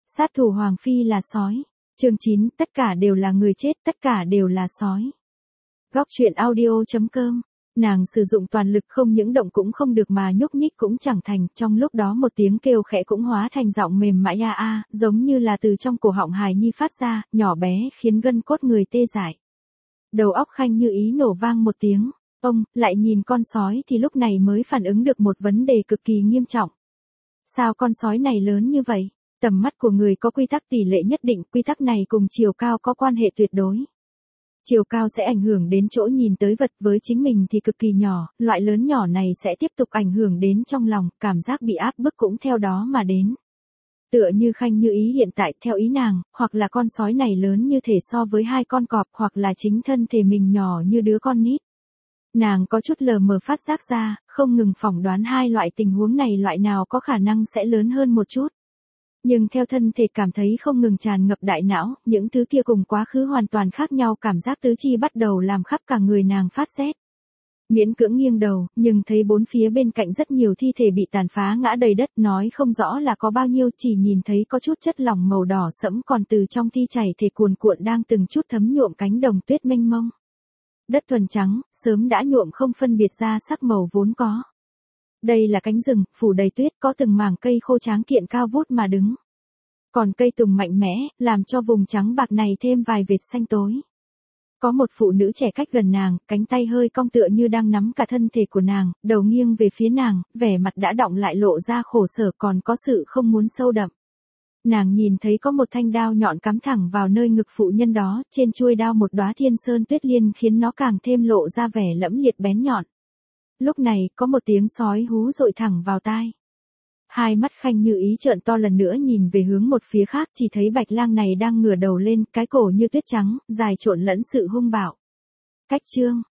Sát thủ Hoàng Phi là sói. Chương 9, tất cả đều là người chết, tất cả đều là sói. Góc truyện audio.com. Nàng sử dụng toàn lực, không những động cũng không được mà nhúc nhích cũng chẳng thành, trong lúc đó một tiếng kêu khẽ cũng hóa thành giọng mềm mại a a, giống như là từ trong cổ họng hài nhi phát ra, nhỏ bé khiến gân cốt người tê dại. Đầu óc Khanh Như Ý nổ vang một tiếng, ông lại nhìn con sói thì lúc này mới phản ứng được một vấn đề cực kỳ nghiêm trọng. Sao con sói này lớn như vậy? Tầm mắt của người có quy tắc tỷ lệ nhất định, quy tắc này cùng chiều cao có quan hệ tuyệt đối. Chiều cao sẽ ảnh hưởng đến chỗ nhìn tới vật, với chính mình thì cực kỳ nhỏ, loại lớn nhỏ này sẽ tiếp tục ảnh hưởng đến trong lòng, cảm giác bị áp bức cũng theo đó mà đến. Tựa như Khanh Như Ý hiện tại, theo ý nàng, hoặc là con sói này lớn như thể so với hai con cọp, hoặc là chính thân thể mình nhỏ như đứa con nít. Nàng có chút lờ mờ phát giác ra, không ngừng phỏng đoán hai loại tình huống này loại nào có khả năng sẽ lớn hơn một chút. Nhưng theo thân thể cảm thấy không ngừng tràn ngập đại não, những thứ kia cùng quá khứ hoàn toàn khác nhau, cảm giác tứ chi bắt đầu làm khắp cả người nàng phát rét. Miễn cưỡng nghiêng đầu, nhưng thấy bốn phía bên cạnh rất nhiều thi thể bị tàn phá ngã đầy đất, nói không rõ là có bao nhiêu, chỉ nhìn thấy có chút chất lỏng màu đỏ sẫm còn từ trong thi chảy thể cuồn cuộn đang từng chút thấm nhuộm cánh đồng tuyết mênh mông. Đất thuần trắng, sớm đã nhuộm không phân biệt ra sắc màu vốn có. Đây là cánh rừng, phủ đầy tuyết, có từng mảng cây khô tráng kiện cao vút mà đứng. Còn cây tùng mạnh mẽ, làm cho vùng trắng bạc này thêm vài vệt xanh tối. Có một phụ nữ trẻ cách gần nàng, cánh tay hơi cong tựa như đang nắm cả thân thể của nàng, đầu nghiêng về phía nàng, vẻ mặt đã đọng lại lộ ra khổ sở, còn có sự không muốn sâu đậm. Nàng nhìn thấy có một thanh đao nhọn cắm thẳng vào nơi ngực phụ nhân đó, trên chuôi đao một đóa thiên sơn tuyết liên khiến nó càng thêm lộ ra vẻ lẫm liệt bén nhọn. Lúc này, có một tiếng sói hú dội thẳng vào tai. Hai mắt Khanh Như Ý trợn to lần nữa nhìn về hướng một phía khác, chỉ thấy Bạch Lang này đang ngửa đầu lên, cái cổ như tuyết trắng, dài trộn lẫn sự hung bạo. Cách chương